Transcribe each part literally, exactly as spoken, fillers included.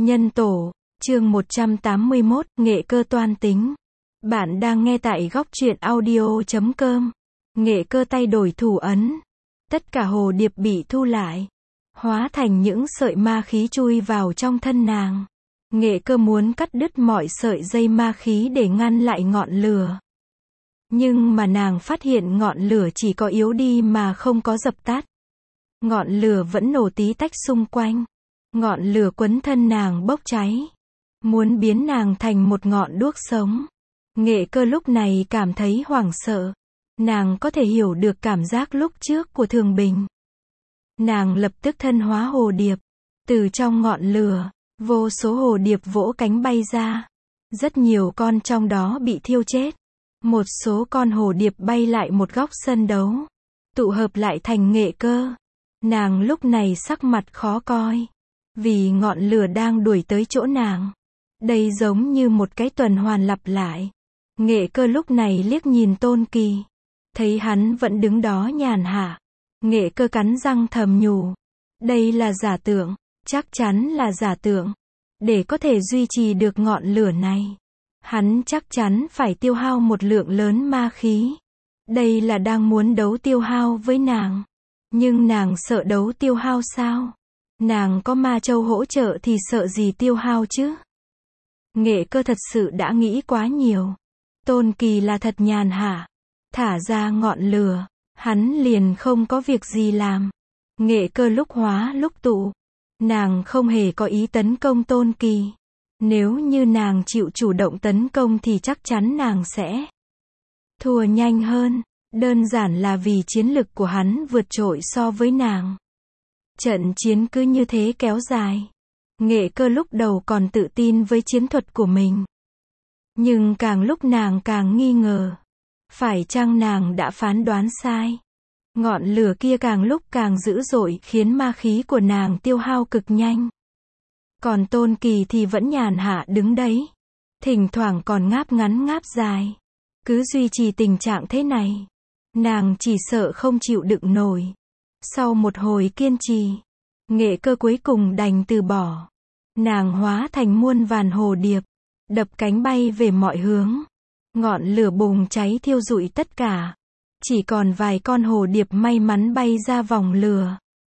Nhân tổ, chương một trăm tám mươi mốt, nghệ cơ toan tính. Bạn đang nghe tại góc truyện audio chấm com. Nghệ cơ tay đổi thủ ấn. Tất cả hồ điệp bị thu lại. Hóa thành những sợi ma khí chui vào trong thân nàng. Nghệ cơ muốn cắt đứt mọi sợi dây ma khí để ngăn lại ngọn lửa. Nhưng mà nàng phát hiện ngọn lửa chỉ có yếu đi mà không có dập tắt. Ngọn lửa vẫn nổ tí tách xung quanh. Ngọn lửa quấn thân nàng bốc cháy. Muốn biến nàng thành một ngọn đuốc sống. Nghệ cơ lúc này cảm thấy hoảng sợ. Nàng có thể hiểu được cảm giác lúc trước của Thường Bình. Nàng lập tức thân hóa hồ điệp. Từ trong ngọn lửa, vô số hồ điệp vỗ cánh bay ra. Rất nhiều con trong đó bị thiêu chết. Một số con hồ điệp bay lại một góc sân đấu. Tụ hợp lại thành nghệ cơ. Nàng lúc này sắc mặt khó coi. Vì ngọn lửa đang đuổi tới chỗ nàng. Đây giống như một cái tuần hoàn lặp lại. Nghệ cơ lúc này liếc nhìn Tôn Kỳ. Thấy hắn vẫn đứng đó nhàn hạ. Nghệ cơ cắn răng thầm nhủ. Đây là giả tượng. Chắc chắn là giả tượng. Để có thể duy trì được ngọn lửa này. Hắn chắc chắn phải tiêu hao một lượng lớn ma khí. Đây là đang muốn đấu tiêu hao với nàng. Nhưng nàng sợ đấu tiêu hao sao? Nàng có ma châu hỗ trợ thì sợ gì tiêu hao chứ? Nghệ cơ thật sự đã nghĩ quá nhiều. Tôn Kỳ là thật nhàn hạ. Thả ra ngọn lửa. Hắn liền không có việc gì làm. Nghệ cơ lúc hóa lúc tụ. Nàng không hề có ý tấn công Tôn Kỳ. Nếu như nàng chịu chủ động tấn công thì chắc chắn nàng sẽ thua nhanh hơn. Đơn giản là vì chiến lực của hắn vượt trội so với nàng. Trận chiến cứ như thế kéo dài. Nghệ cơ lúc đầu còn tự tin với chiến thuật của mình. Nhưng càng lúc nàng càng nghi ngờ. Phải chăng nàng đã phán đoán sai? Ngọn lửa kia càng lúc càng dữ dội khiến ma khí của nàng tiêu hao cực nhanh. Còn Tôn Kỳ thì vẫn nhàn hạ đứng đấy. Thỉnh thoảng còn ngáp ngắn ngáp dài. Cứ duy trì tình trạng thế này. Nàng chỉ sợ không chịu đựng nổi. Sau một hồi kiên trì. Nghệ cơ cuối cùng đành từ bỏ. Nàng hóa thành muôn vàn hồ điệp. Đập cánh bay về mọi hướng. Ngọn lửa bùng cháy thiêu rụi tất cả. Chỉ còn vài con hồ điệp may mắn bay ra vòng lửa.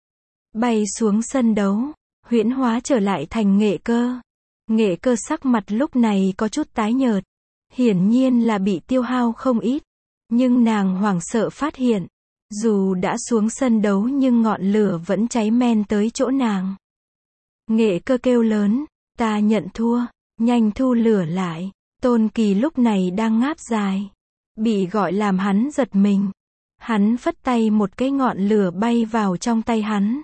Bay xuống sân đấu. Huyễn hóa trở lại thành nghệ cơ. Nghệ cơ sắc mặt lúc này có chút tái nhợt. Hiển nhiên là bị tiêu hao không ít. Nhưng nàng hoảng sợ phát hiện. Dù đã xuống sân đấu nhưng ngọn lửa vẫn cháy men tới chỗ nàng. Nghệ cơ kêu lớn. Ta nhận thua. Nhanh thu lửa lại. Tôn Kỳ lúc này đang ngáp dài. Bị gọi làm hắn giật mình. Hắn phất tay một cái ngọn lửa bay vào trong tay hắn.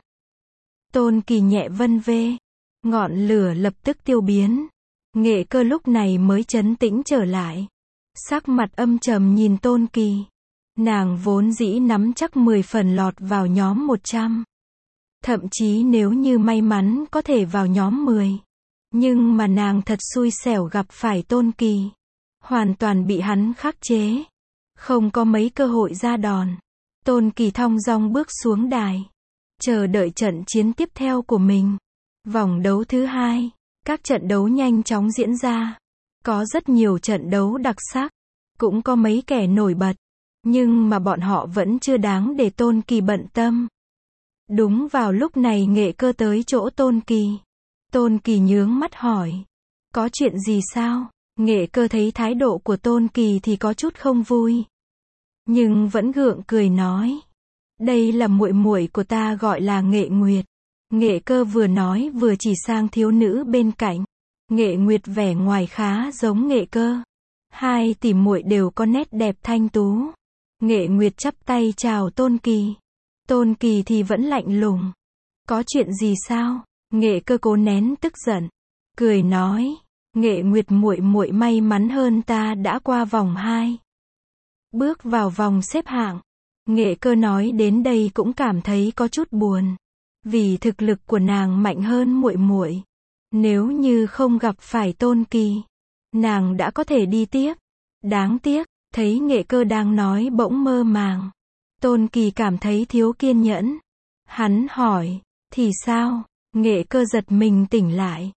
Tôn Kỳ nhẹ vân vê. Ngọn lửa lập tức tiêu biến. Nghệ cơ lúc này mới trấn tĩnh trở lại. Sắc mặt âm trầm nhìn Tôn Kỳ. Nàng vốn dĩ nắm chắc mười phần lọt vào nhóm một trăm. Thậm chí nếu như may mắn có thể vào nhóm mười. Nhưng mà nàng thật xui xẻo gặp phải Tôn Kỳ. Hoàn toàn bị hắn khắc chế. Không có mấy cơ hội ra đòn. Tôn Kỳ thong dong bước xuống đài. Chờ đợi trận chiến tiếp theo của mình. Vòng đấu thứ hai. Các trận đấu nhanh chóng diễn ra. Có rất nhiều trận đấu đặc sắc. Cũng có mấy kẻ nổi bật. Nhưng mà bọn họ vẫn chưa đáng để Tôn Kỳ bận tâm. Đúng vào lúc này nghệ cơ tới chỗ Tôn Kỳ. Tôn Kỳ nhướng mắt hỏi. Có chuyện gì sao? Nghệ cơ thấy thái độ của Tôn Kỳ thì có chút không vui. Nhưng vẫn gượng cười nói. Đây là muội muội của ta gọi là Nghệ Nguyệt. Nghệ cơ vừa nói vừa chỉ sang thiếu nữ bên cạnh. Nghệ Nguyệt vẻ ngoài khá giống nghệ cơ. Hai tỷ muội đều có nét đẹp thanh tú. Nghệ Nguyệt chắp tay chào Tôn Kỳ. Tôn Kỳ thì vẫn lạnh lùng. Có chuyện gì sao? Nghệ cơ cố nén tức giận. Cười nói. Nghệ Nguyệt muội muội may mắn hơn ta đã qua vòng hai. Bước vào vòng xếp hạng. Nghệ cơ nói đến đây cũng cảm thấy có chút buồn. Vì thực lực của nàng mạnh hơn muội muội. Nếu như không gặp phải Tôn Kỳ. Nàng đã có thể đi tiếp. Đáng tiếc. Thấy nghệ cơ đang nói bỗng mơ màng. Tôn Kỳ cảm thấy thiếu kiên nhẫn. Hắn hỏi. Thì sao? Nghệ cơ giật mình tỉnh lại.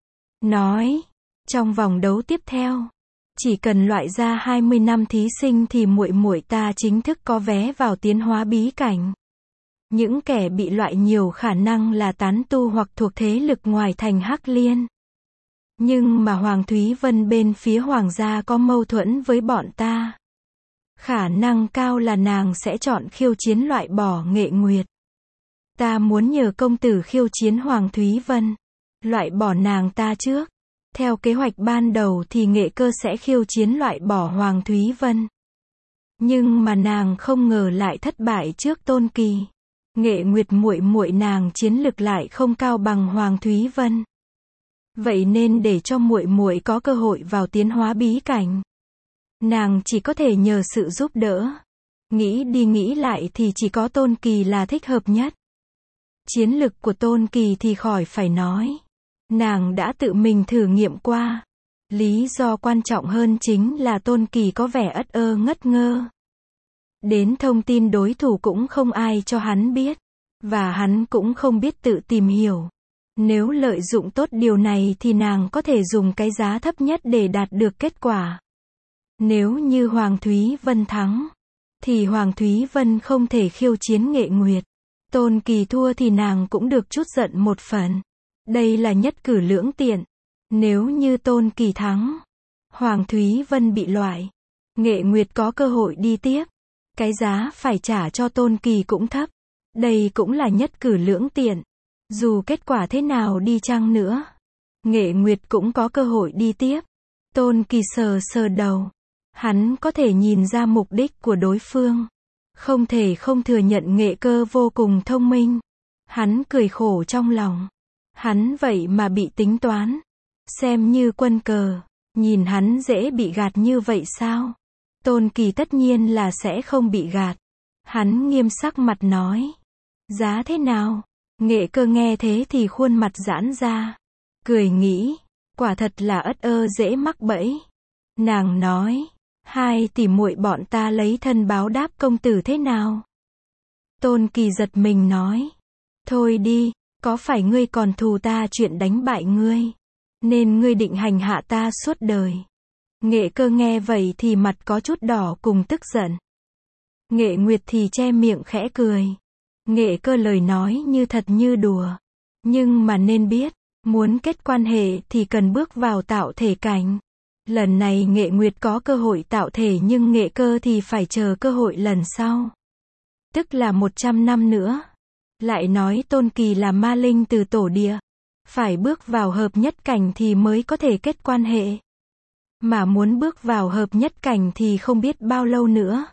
nói, trong vòng đấu tiếp theo, chỉ cần loại ra hai mươi năm thí sinh thì muội muội ta chính thức có vé vào tiến hóa bí cảnh. Những kẻ bị loại nhiều khả năng là tán tu hoặc thuộc thế lực ngoài thành Hắc Liên. Nhưng mà Hoàng Thúy Vân bên phía Hoàng gia có mâu thuẫn với bọn ta. Khả năng cao là nàng sẽ chọn khiêu chiến loại bỏ Nghệ Nguyệt. Ta muốn nhờ công tử khiêu chiến Hoàng Thúy Vân, loại bỏ nàng ta trước. Theo kế hoạch ban đầu thì Nghệ Cơ sẽ khiêu chiến loại bỏ Hoàng Thúy Vân. Nhưng mà nàng không ngờ lại thất bại trước Tôn Kỳ. Nghệ Nguyệt muội muội nàng chiến lực lại không cao bằng Hoàng Thúy Vân. Vậy nên để cho muội muội có cơ hội vào tiến hóa bí cảnh, nàng chỉ có thể nhờ sự giúp đỡ. Nghĩ đi nghĩ lại thì chỉ có Tôn Kỳ là thích hợp nhất. Chiến lực của Tôn Kỳ thì khỏi phải nói. Nàng đã tự mình thử nghiệm qua. Lý do quan trọng hơn chính là Tôn Kỳ có vẻ ất ơ ngất ngơ. Đến thông tin đối thủ cũng không ai cho hắn biết. Và hắn cũng không biết tự tìm hiểu. Nếu lợi dụng tốt điều này thì nàng có thể dùng cái giá thấp nhất để đạt được kết quả. Nếu như Hoàng Thúy Vân thắng, thì Hoàng Thúy Vân không thể khiêu chiến Nghệ Nguyệt. Tôn Kỳ thua thì nàng cũng được chút giận một phần. Đây là nhất cử lưỡng tiện. Nếu như Tôn Kỳ thắng, Hoàng Thúy Vân bị loại, Nghệ Nguyệt có cơ hội đi tiếp. Cái giá phải trả cho Tôn Kỳ cũng thấp. Đây cũng là nhất cử lưỡng tiện. Dù kết quả thế nào đi chăng nữa, Nghệ Nguyệt cũng có cơ hội đi tiếp. Tôn Kỳ sờ sờ đầu. Hắn có thể nhìn ra mục đích của đối phương. Không thể không thừa nhận Nghệ Cơ vô cùng thông minh. Hắn cười khổ trong lòng. Hắn vậy mà bị tính toán. Xem như quân cờ. Nhìn hắn dễ bị gạt như vậy sao? Tôn Kỳ tất nhiên là sẽ không bị gạt. Hắn nghiêm sắc mặt nói. Giá thế nào? Nghệ Cơ nghe thế thì khuôn mặt giãn ra. Cười nghĩ. Quả thật là ất ơ dễ mắc bẫy. Nàng nói. Hai tỷ muội bọn ta lấy thân báo đáp công tử thế nào? Tôn Kỳ giật mình nói. Thôi đi, có phải ngươi còn thù ta chuyện đánh bại ngươi, nên ngươi định hành hạ ta suốt đời? Nghệ Cơ nghe vậy thì mặt có chút đỏ cùng tức giận. Nghệ Nguyệt thì che miệng khẽ cười. Nghệ Cơ lời nói như thật như đùa. Nhưng mà nên biết, muốn kết quan hệ thì cần bước vào tạo thể cảnh. Lần này Nghệ Nguyệt có cơ hội tạo thể nhưng Nghệ Cơ thì phải chờ cơ hội lần sau. Tức là một trăm năm nữa. Lại nói Tôn Kỳ là ma linh từ tổ địa. Phải bước vào hợp nhất cảnh thì mới có thể kết quan hệ. Mà muốn bước vào hợp nhất cảnh thì không biết bao lâu nữa.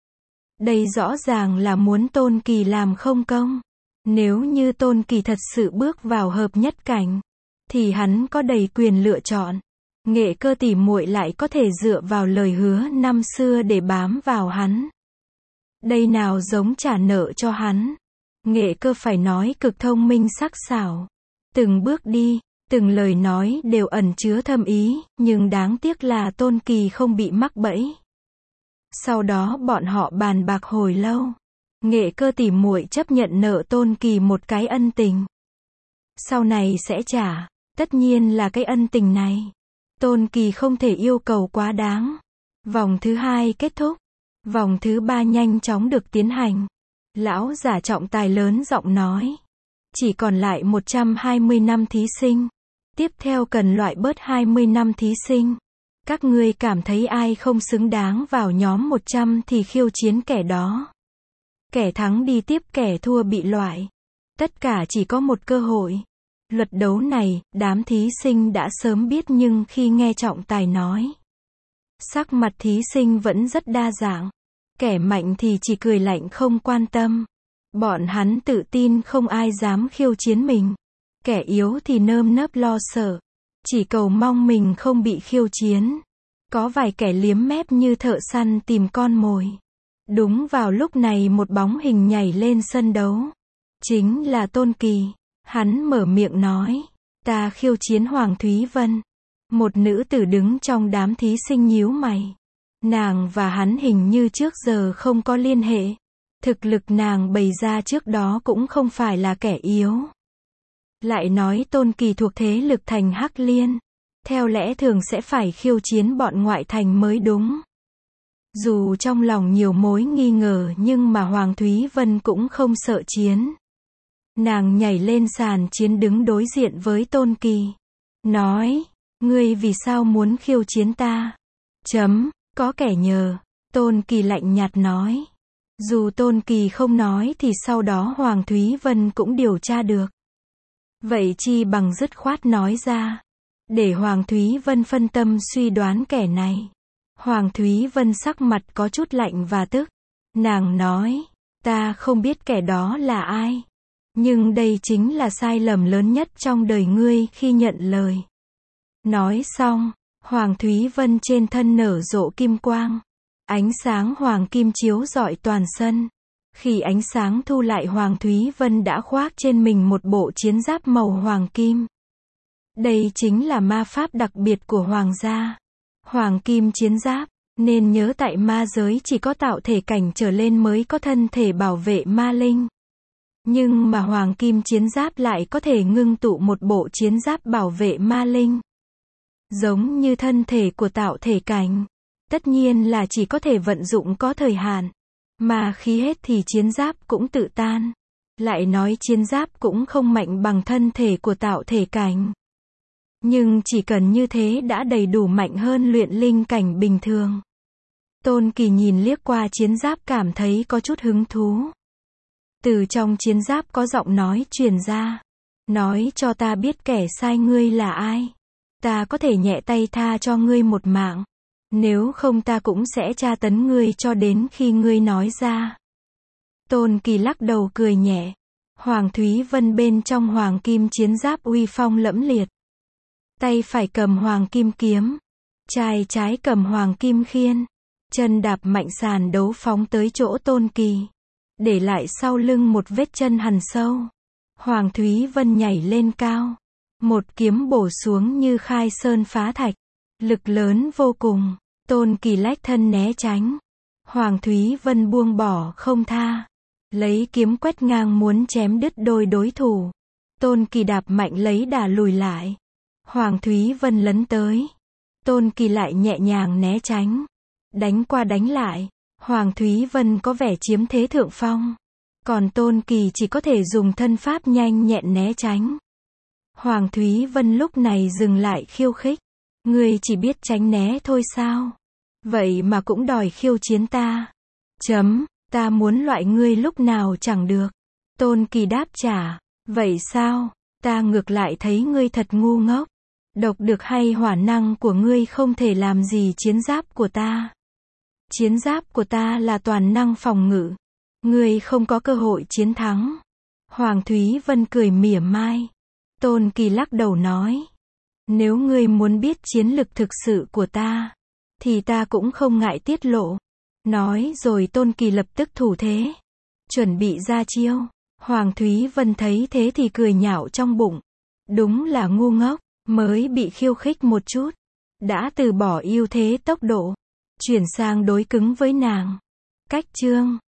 Đây rõ ràng là muốn Tôn Kỳ làm không công. Nếu như Tôn Kỳ thật sự bước vào hợp nhất cảnh, thì hắn có đầy quyền lựa chọn. Nghệ Cơ tỉ muội lại có thể dựa vào lời hứa năm xưa để bám vào hắn. Đây nào giống trả nợ cho hắn. Nghệ Cơ phải nói cực thông minh sắc sảo. Từng bước đi, từng lời nói đều ẩn chứa thâm ý, nhưng đáng tiếc là Tôn Kỳ không bị mắc bẫy. Sau đó bọn họ bàn bạc hồi lâu. Nghệ Cơ tỉ muội chấp nhận nợ Tôn Kỳ một cái ân tình. Sau này sẽ trả, tất nhiên là cái ân tình này. Tôn Kỳ không thể yêu cầu quá đáng. Vòng thứ hai kết thúc. Vòng thứ ba nhanh chóng được tiến hành. Lão giả trọng tài lớn giọng nói. Chỉ còn lại một trăm hai mươi năm thí sinh. Tiếp theo cần loại bớt hai mươi năm thí sinh. Các ngươi cảm thấy ai không xứng đáng vào nhóm một trăm thì khiêu chiến kẻ đó. Kẻ thắng đi tiếp, kẻ thua bị loại. Tất cả chỉ có một cơ hội. Luật đấu này, đám thí sinh đã sớm biết nhưng khi nghe trọng tài nói, sắc mặt thí sinh vẫn rất đa dạng. Kẻ mạnh thì chỉ cười lạnh không quan tâm. Bọn hắn tự tin không ai dám khiêu chiến mình. Kẻ yếu thì nơm nớp lo sợ. Chỉ cầu mong mình không bị khiêu chiến. Có vài kẻ liếm mép như thợ săn tìm con mồi. Đúng vào lúc này một bóng hình nhảy lên sân đấu. Chính là Tôn Kỳ. Hắn mở miệng nói. Ta khiêu chiến Hoàng Thúy Vân. Một nữ tử đứng trong đám thí sinh nhíu mày. Nàng và hắn hình như trước giờ không có liên hệ. Thực lực nàng bày ra trước đó cũng không phải là kẻ yếu. Lại nói Tôn Kỳ thuộc thế lực thành Hắc Liên. Theo lẽ thường sẽ phải khiêu chiến bọn ngoại thành mới đúng. Dù trong lòng nhiều mối nghi ngờ nhưng mà Hoàng Thúy Vân cũng không sợ chiến. Nàng nhảy lên sàn chiến đứng đối diện với Tôn Kỳ. Nói, ngươi vì sao muốn khiêu chiến ta? Chấm, có kẻ nhờ. Tôn Kỳ lạnh nhạt nói. Dù Tôn Kỳ không nói thì sau đó Hoàng Thúy Vân cũng điều tra được. Vậy chi bằng dứt khoát nói ra. Để Hoàng Thúy Vân phân tâm suy đoán kẻ này. Hoàng Thúy Vân sắc mặt có chút lạnh và tức. Nàng nói, ta không biết kẻ đó là ai. Nhưng đây chính là sai lầm lớn nhất trong đời ngươi khi nhận lời. Nói xong, Hoàng Thúy Vân trên thân nở rộ kim quang. Ánh sáng hoàng kim chiếu rọi toàn sân. Khi ánh sáng thu lại Hoàng Thúy Vân đã khoác trên mình một bộ chiến giáp màu hoàng kim. Đây chính là ma pháp đặc biệt của hoàng gia. Hoàng kim chiến giáp, nên nhớ tại ma giới chỉ có tạo thể cảnh trở lên mới có thân thể bảo vệ ma linh. Nhưng mà hoàng kim chiến giáp lại có thể ngưng tụ một bộ chiến giáp bảo vệ ma linh. Giống như thân thể của tạo thể cảnh. Tất nhiên là chỉ có thể vận dụng có thời hạn. Mà khi hết thì chiến giáp cũng tự tan. Lại nói chiến giáp cũng không mạnh bằng thân thể của tạo thể cảnh. Nhưng chỉ cần như thế đã đầy đủ mạnh hơn luyện linh cảnh bình thường. Tôn Kỳ nhìn liếc qua chiến giáp cảm thấy có chút hứng thú. Từ trong chiến giáp có giọng nói truyền ra. Nói cho ta biết kẻ sai ngươi là ai. Ta có thể nhẹ tay tha cho ngươi một mạng. Nếu không ta cũng sẽ tra tấn ngươi cho đến khi ngươi nói ra. Tôn Kỳ lắc đầu cười nhẹ. Hoàng Thúy Vân bên trong hoàng kim chiến giáp uy phong lẫm liệt. Tay phải cầm hoàng kim kiếm. Chai trái cầm hoàng kim khiên. Chân đạp mạnh sàn đấu phóng tới chỗ Tôn Kỳ. Để lại sau lưng một vết chân hằn sâu. Hoàng Thúy Vân nhảy lên cao. Một kiếm bổ xuống như khai sơn phá thạch. Lực lớn vô cùng. Tôn Kỳ lách thân né tránh. Hoàng Thúy Vân buông bỏ không tha. Lấy kiếm quét ngang muốn chém đứt đôi đối thủ. Tôn Kỳ đạp mạnh lấy đà lùi lại. Hoàng Thúy Vân lấn tới. Tôn Kỳ lại nhẹ nhàng né tránh. Đánh qua đánh lại. Hoàng Thúy Vân có vẻ chiếm thế thượng phong. Còn Tôn Kỳ chỉ có thể dùng thân pháp nhanh nhẹn né tránh. Hoàng Thúy Vân lúc này dừng lại khiêu khích. Ngươi chỉ biết tránh né thôi sao? Vậy mà cũng đòi khiêu chiến ta. Chấm, ta muốn loại ngươi lúc nào chẳng được. Tôn Kỳ đáp trả. Vậy sao? Ta ngược lại thấy ngươi thật ngu ngốc. Độc được hay hỏa năng của ngươi không thể làm gì chiến giáp của ta. Chiến giáp của ta là toàn năng phòng ngự. Ngươi không có cơ hội chiến thắng. Hoàng Thúy Vân cười mỉa mai. Tôn Kỳ lắc đầu nói. Nếu ngươi muốn biết chiến lực thực sự của ta, thì ta cũng không ngại tiết lộ. Nói rồi Tôn Kỳ lập tức thủ thế. Chuẩn bị ra chiêu. Hoàng Thúy Vân thấy thế thì cười nhạo trong bụng. Đúng là ngu ngốc, mới bị khiêu khích một chút. Đã từ bỏ ưu thế tốc độ. Chuyển sang đối cứng với nàng. Cách chương.